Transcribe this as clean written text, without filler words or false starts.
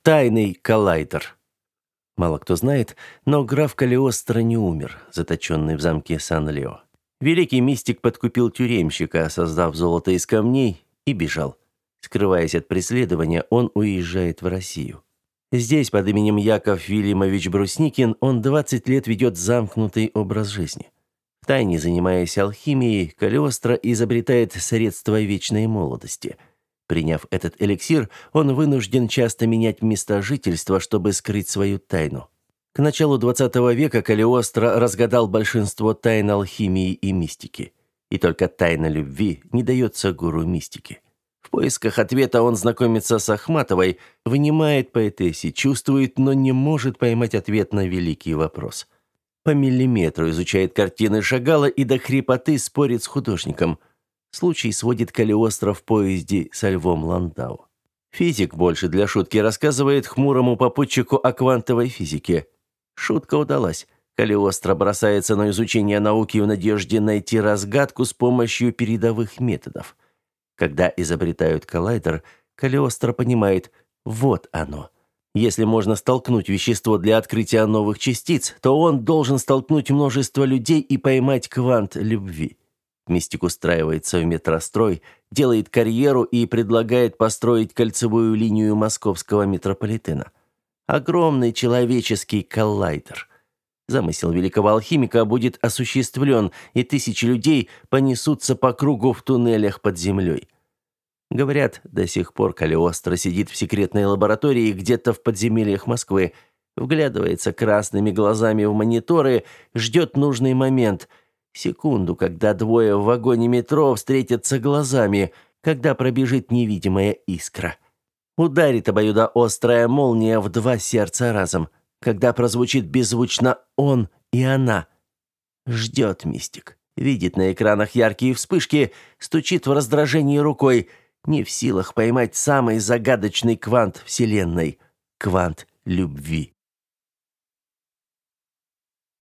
Тайный коллайдер. Мало кто знает, но граф Калиостро не умер, заточенный в замке Сан-Лео. Великий мистик подкупил тюремщика, создав золото из камней, и бежал. Скрываясь от преследования, он уезжает в Россию. Здесь, под именем Яков Вильямович Брусникин, он 20 лет ведет замкнутый образ жизни. Втайне занимаясь алхимией, Калиостро изобретает средства вечной молодости. Приняв этот эликсир, он вынужден часто менять места жительства, чтобы скрыть свою тайну. К началу XX века Калиостро разгадал большинство тайн алхимии и мистики. И только тайна любви не дается гуру мистики. В поисках ответа он знакомится с Ахматовой, вынимает поэтессе, чувствует, но не может поймать ответ на великий вопрос. По миллиметру изучает картины Шагала и до хрипоты спорит с художником. Случай сводит Калиостро в поезде со Львом Ландау. Физик больше для шутки рассказывает хмурому попутчику о квантовой физике. Шутка удалась. Калиостро бросается на изучение науки в надежде найти разгадку с помощью передовых методов. Когда изобретают коллайдер, Калиостро понимает – вот оно. Если можно столкнуть вещество для открытия новых частиц, то он должен столкнуть множество людей и поймать квант любви. Мистик устраивается в метрострой, делает карьеру и предлагает построить кольцевую линию московского метрополитена. Огромный человеческий коллайдер. Замысел великого алхимика будет осуществлен, и тысячи людей понесутся по кругу в туннелях под землей. Говорят, до сих пор Калиостро сидит в секретной лаборатории где-то в подземельях Москвы, вглядывается красными глазами в мониторы, ждет нужный момент, секунду, когда двое в вагоне метро встретятся глазами, когда пробежит невидимая искра. Ударит обоюдоострая молния в два сердца разом, когда прозвучит беззвучно «он» и «она». Ждет мистик. Видит на экранах яркие вспышки, стучит в раздражении рукой, не в силах поймать самый загадочный квант Вселенной – квант любви.